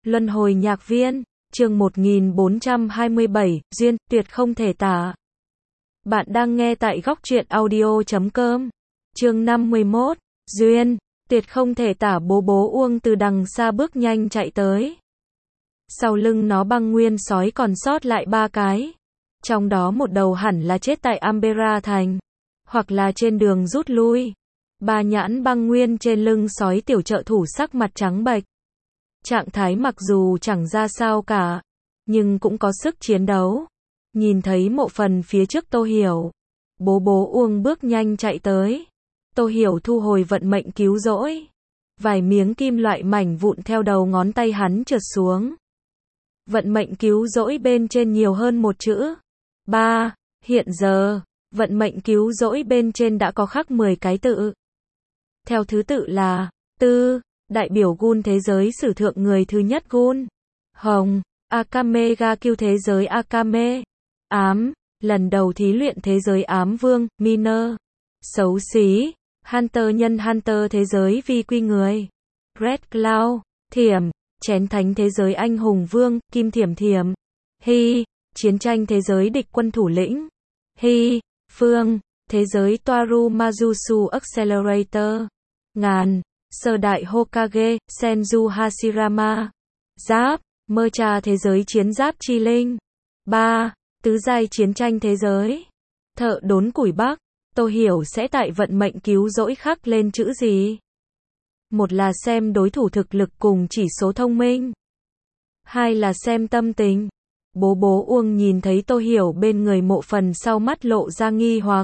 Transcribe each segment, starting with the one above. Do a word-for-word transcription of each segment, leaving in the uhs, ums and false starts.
Luân hồi nhạc viên, chương một nghìn bốn trăm hai mươi bảy, duyên, tuyệt không thể tả. Bạn đang nghe tại góc truyện audio chấm com. Chương năm mươi mốt, duyên, tuyệt không thể tả. Bố bố Uông từ đằng xa bước nhanh chạy tới. Sau lưng nó băng nguyên sói còn sót lại ba cái. Trong đó một đầu hẳn là chết tại Ambera Thành, hoặc là trên đường rút lui. Ba nhãn băng nguyên trên lưng sói tiểu trợ thủ sắc mặt trắng bệch. Trạng thái mặc dù chẳng ra sao cả, nhưng cũng có sức chiến đấu. Nhìn thấy mộ phần phía trước Tô Hiểu, bố bố Uông bước nhanh chạy tới. Tô Hiểu thu hồi vận mệnh cứu rỗi. Vài miếng kim loại mảnh vụn theo đầu ngón tay hắn trượt xuống. Vận mệnh cứu rỗi bên trên nhiều hơn một chữ. Ba, hiện giờ, vận mệnh cứu rỗi bên trên đã có khắc mười cái tự. Theo thứ tự là, tư, đại biểu Gun thế giới sử thượng người thứ nhất Gun. Hồng, Akame ga Kyu thế giới Akame. Ám, lần đầu thí luyện thế giới ám vương, Miner. Xấu xí, Hunter nhân Hunter thế giới vi quy người. Red Cloud, Thiểm, chén thánh thế giới anh hùng vương, Kim Thiểm Thiểm. Hy, chiến tranh thế giới địch quân thủ lĩnh. Hy, Phương, thế giới Toaru Majusu Accelerator. Ngàn, sơ đại Hokage, Senju Hashirama. Giáp, mơ trà thế giới chiến giáp chi linh. Ba, tứ giai chiến tranh thế giới. Thợ đốn củi Bắc. Tô Hiểu sẽ tại vận mệnh cứu rỗi khắc lên chữ gì? Một là xem đối thủ thực lực cùng chỉ số thông minh. Hai là xem tâm tình. Bố bố Uông nhìn thấy Tô Hiểu bên người mộ phần sau mắt lộ ra nghi hoặc.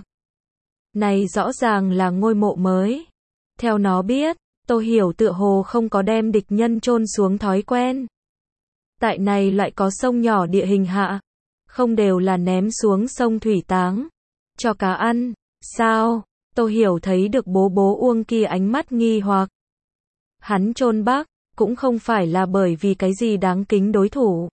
Này rõ ràng là ngôi mộ mới. Theo nó biết, Tô Hiểu tựa hồ không có đem địch nhân chôn xuống thói quen. Tại này lại có sông nhỏ địa hình hạ. Không đều là ném xuống sông thủy táng. Cho cá ăn. Sao? Tô Hiểu thấy được bố bố Uông kia ánh mắt nghi hoặc. Hắn chôn Bắc, cũng không phải là bởi vì cái gì đáng kính đối thủ.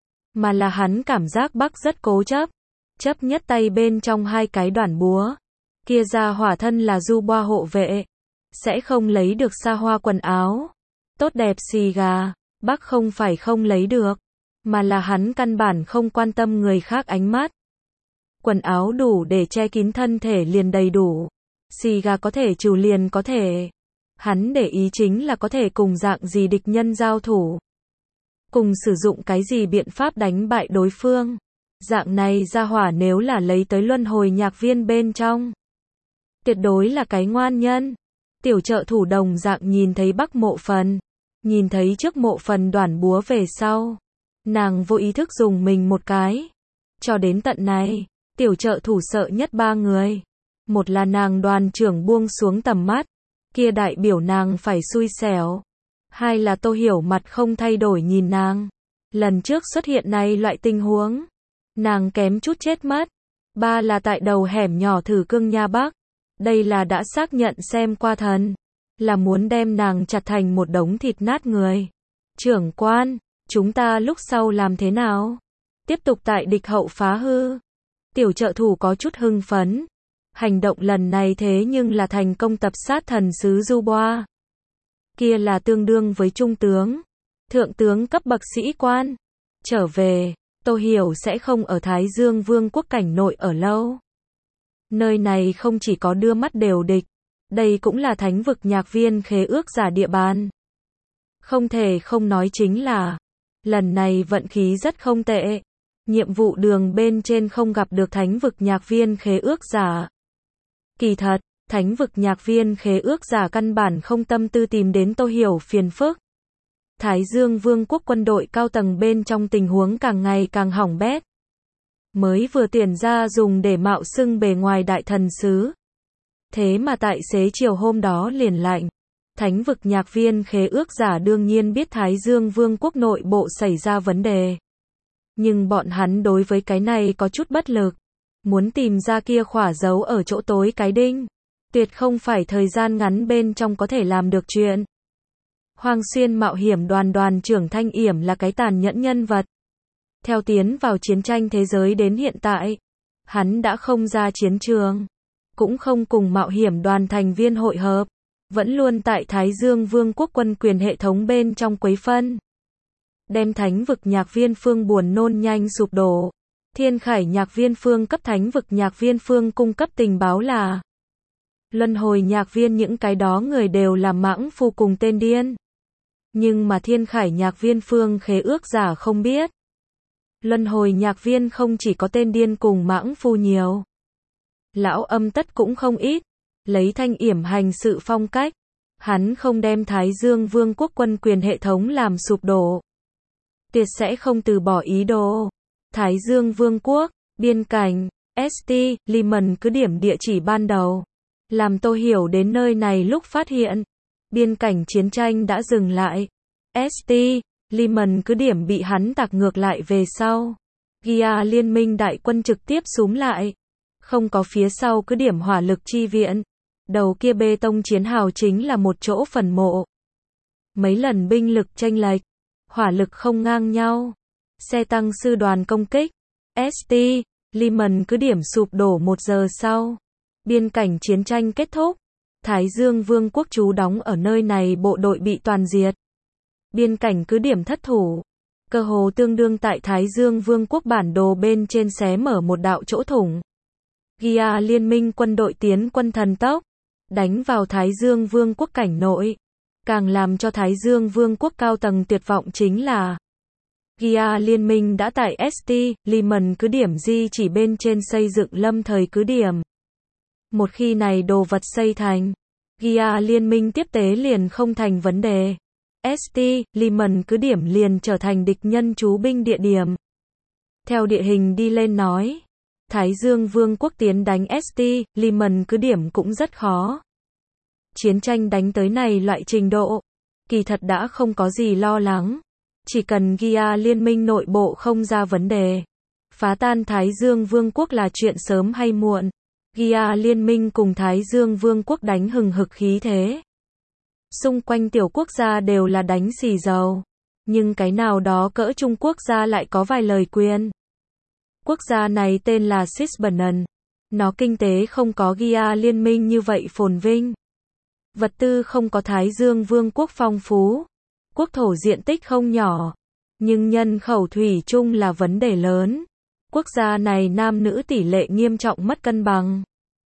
Mà là hắn cảm giác Bắc rất cố chấp. Chấp nhất tay bên trong hai cái đoản búa. Kia ra hỏa thân là du boa hộ vệ. Sẽ không lấy được xa hoa quần áo. Tốt đẹp xì gà. Bắc không phải không lấy được. Mà là hắn căn bản không quan tâm người khác ánh mắt. Quần áo đủ để che kín thân thể liền đầy đủ. Xì gà có thể trừ liền có thể. Hắn để ý chính là có thể cùng dạng gì địch nhân giao thủ. Cùng sử dụng cái gì biện pháp đánh bại đối phương. Dạng này ra hỏa nếu là lấy tới luân hồi nhạc viên bên trong. Tuyệt đối là cái ngoan nhân. Tiểu trợ thủ đồng dạng nhìn thấy Bắc mộ phần. Nhìn thấy trước mộ phần đoản búa về sau. Nàng vô ý thức dùng mình một cái. Cho đến tận này, tiểu trợ thủ sợ nhất ba người. Một là nàng đoàn trưởng buông xuống tầm mắt. Kia đại biểu nàng phải xui xẻo. Hai là Tô Hiểu mặt không thay đổi nhìn nàng. Lần trước xuất hiện này loại tình huống. Nàng kém chút chết mất. Ba là tại đầu hẻm nhỏ thử cương nha Bắc. Đây là đã xác nhận xem qua thần. Là muốn đem nàng chặt thành một đống thịt nát người. Trưởng quan, chúng ta lúc sau làm thế nào? Tiếp tục tại địch hậu phá hư. Tiểu trợ thủ có chút hưng phấn. Hành động lần này thế nhưng là thành công tập sát thần sứ Dubois. Kia là tương đương với trung tướng, thượng tướng cấp bậc sĩ quan. Trở về, Tô Hiểu sẽ không ở Thái Dương Vương quốc cảnh nội ở lâu. Nơi này không chỉ có đưa mắt đều địch, đây cũng là thánh vực nhạc viên khế ước giả địa bàn. Không thể không nói chính là, lần này vận khí rất không tệ. Nhiệm vụ đường bên trên không gặp được thánh vực nhạc viên khế ước giả. Kỳ thật, thánh vực nhạc viên khế ước giả căn bản không tâm tư tìm đến Tô Hiểu phiền phức. Thái Dương Vương quốc quân đội cao tầng bên trong tình huống càng ngày càng hỏng bét. Mới vừa tuyển ra dùng để mạo xưng bề ngoài đại thần sứ. Thế mà tại xế chiều hôm đó liền lạnh. Thánh vực nhạc viên khế ước giả đương nhiên biết Thái Dương Vương quốc nội bộ xảy ra vấn đề. Nhưng bọn hắn đối với cái này có chút bất lực. Muốn tìm ra kia khỏa dấu ở chỗ tối cái đinh. Tuyệt không phải thời gian ngắn bên trong có thể làm được chuyện. Hoàng Xuyên mạo hiểm đoàn đoàn trưởng Thanh Yểm là cái tàn nhẫn nhân vật. Theo tiến vào chiến tranh thế giới đến hiện tại, hắn đã không ra chiến trường. Cũng không cùng mạo hiểm đoàn thành viên hội hợp. Vẫn luôn tại Thái Dương Vương quốc quân quyền hệ thống bên trong quấy phân. đem thánh vực Nhạc Viên Phương buồn nôn nhanh sụp đổ. Thiên Khải Nhạc Viên Phương cấp thánh vực Nhạc Viên Phương cung cấp tình báo là luân hồi nhạc viên, những cái đó người đều là mãng phu cùng tên điên. Nhưng mà Thiên Khải Nhạc Viên Phương khế ước giả không biết. Luân hồi nhạc viên không chỉ có tên điên cùng mãng phu nhiều. Lão âm tất cũng không ít. Lấy Thanh Yểm hành sự phong cách. Hắn không đem Thái Dương Vương quốc quân quyền hệ thống làm sụp đổ. Tuyệt sẽ không từ bỏ ý đồ. Thái Dương Vương quốc, biên cảnh, ét tê, Liman cứ điểm địa chỉ ban đầu. Làm tôi hiểu đến nơi này lúc phát hiện. Biên cảnh chiến tranh đã dừng lại. ét tê, Liman cứ điểm bị hắn tạc ngược lại về sau. Gia liên minh đại quân trực tiếp xúm lại. Không có phía sau cứ điểm hỏa lực chi viện. Đầu kia bê tông chiến hào chính là một chỗ phần mộ. Mấy lần binh lực chênh lệch. Hỏa lực không ngang nhau. Xe tăng sư đoàn công kích. ét tê, Liman cứ điểm sụp đổ một giờ sau. Biên cảnh chiến tranh kết thúc. Thái Dương Vương quốc trú đóng ở nơi này bộ đội bị toàn diệt. Biên cảnh cứ điểm thất thủ. Cơ hồ tương đương tại Thái Dương Vương quốc bản đồ bên trên xé mở một đạo chỗ thủng. Gia liên minh quân đội tiến quân thần tốc. Đánh vào Thái Dương Vương quốc cảnh nội. Càng làm cho Thái Dương Vương quốc cao tầng tuyệt vọng chính là Gia liên minh đã tại ét tê, Liman cứ điểm di chỉ bên trên xây dựng lâm thời cứ điểm. Một khi này đồ vật xây thành, Gia liên minh tiếp tế liền không thành vấn đề. ét tê, Liman cứ điểm liền trở thành địch nhân trú binh địa điểm. Theo địa hình đi lên nói, Thái Dương Vương quốc tiến đánh ét tê, Liman cứ điểm cũng rất khó. Chiến tranh đánh tới này loại trình độ, kỳ thật đã không có gì lo lắng. Chỉ cần Gia liên minh nội bộ không ra vấn đề, phá tan Thái Dương Vương quốc là chuyện sớm hay muộn. Gia liên minh cùng Thái Dương Vương quốc đánh hừng hực khí thế. Xung quanh tiểu quốc gia đều là đánh xì dầu. Nhưng cái nào đó cỡ Trung Quốc gia lại có vài lời quyền. Quốc gia này tên là Cisbernan. Nó kinh tế không có Gia liên minh như vậy phồn vinh. Vật tư không có Thái Dương Vương quốc phong phú. Quốc thổ diện tích không nhỏ. Nhưng nhân khẩu thủy chung là vấn đề lớn. Quốc gia này nam nữ tỷ lệ nghiêm trọng mất cân bằng.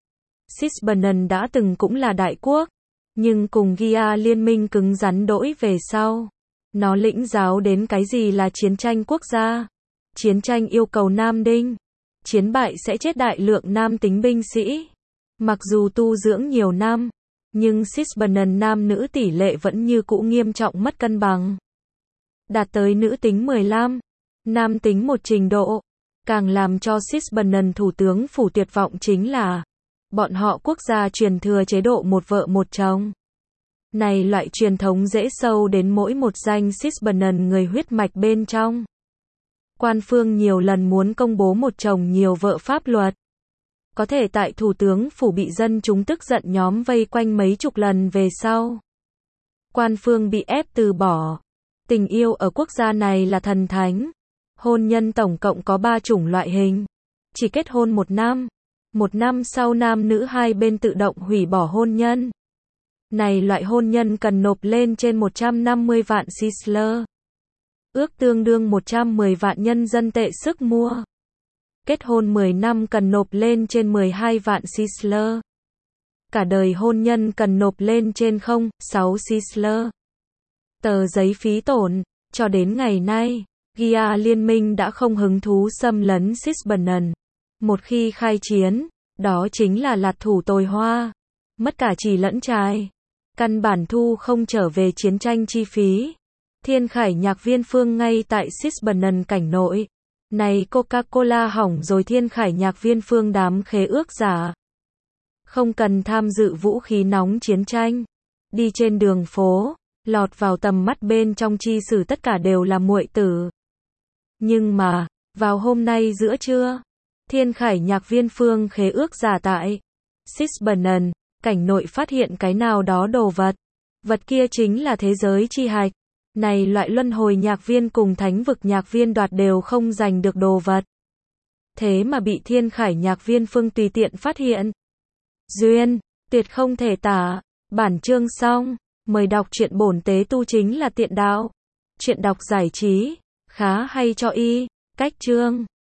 Cisbernan đã từng cũng là đại quốc. Nhưng cùng Gia liên minh cứng rắn đỗi về sau. Nó lĩnh giáo đến cái gì là chiến tranh quốc gia. Chiến tranh yêu cầu nam đinh. Chiến bại sẽ chết đại lượng nam tính binh sĩ. Mặc dù tu dưỡng nhiều năm, nhưng Cisbernan nam nữ tỷ lệ vẫn như cũ nghiêm trọng mất cân bằng. Đạt tới nữ tính mười lăm, nam tính một trình độ. Càng làm cho Cisbernan thủ tướng phủ tuyệt vọng chính là bọn họ quốc gia truyền thừa chế độ một vợ một chồng. Này loại truyền thống dễ sâu đến mỗi một danh Cisbernan người huyết mạch bên trong. Quan phương nhiều lần muốn công bố một chồng nhiều vợ pháp luật. Có thể tại thủ tướng phủ bị dân chúng tức giận nhóm vây quanh mấy chục lần về sau. Quan phương bị ép từ bỏ. Tình yêu ở quốc gia này là thần thánh. Hôn nhân tổng cộng có ba chủng loại hình. Chỉ kết hôn một năm. Một năm sau nam nữ hai bên tự động hủy bỏ hôn nhân. Này loại hôn nhân cần nộp lên trên một trăm năm mươi vạn sisler. Ước tương đương một trăm mười vạn nhân dân tệ sức mua. Kết hôn mười năm cần nộp lên trên mười hai vạn sisler. Cả đời hôn nhân cần nộp lên trên không phẩy sáu sisler. Tờ giấy phí tổn, cho đến ngày nay, Gia liên minh đã không hứng thú xâm lấn Cisbernan. Một khi khai chiến, đó chính là lạt thủ tồi hoa. Mất cả trì lẫn trai. Căn bản thu không trở về chiến tranh chi phí. Thiên Khải Nhạc Viên Phương ngay tại Cisbernan cảnh nội. Này Coca-Cola hỏng rồi, Thiên Khải Nhạc Viên Phương đám khế ước giả. Không cần tham dự vũ khí nóng chiến tranh. Đi trên đường phố, lọt vào tầm mắt bên trong chi sử tất cả đều là muội tử. Nhưng mà, vào hôm nay giữa trưa, Thiên Khải Nhạc Viên Phương khế ước giả tại Cisbernan, cảnh nội phát hiện cái nào đó đồ vật. Vật kia chính là thế giới chi hạch. Này loại luân hồi nhạc viên cùng thánh vực nhạc viên đoạt đều không giành được đồ vật. Thế mà bị Thiên Khải Nhạc Viên Phương tùy tiện phát hiện. Duyên, tuyệt không thể tả. Bản chương xong. Mời đọc truyện bổn tế tu chính là tiện đạo. Chuyện đọc giải trí. Khá hay cho y. Cách chương.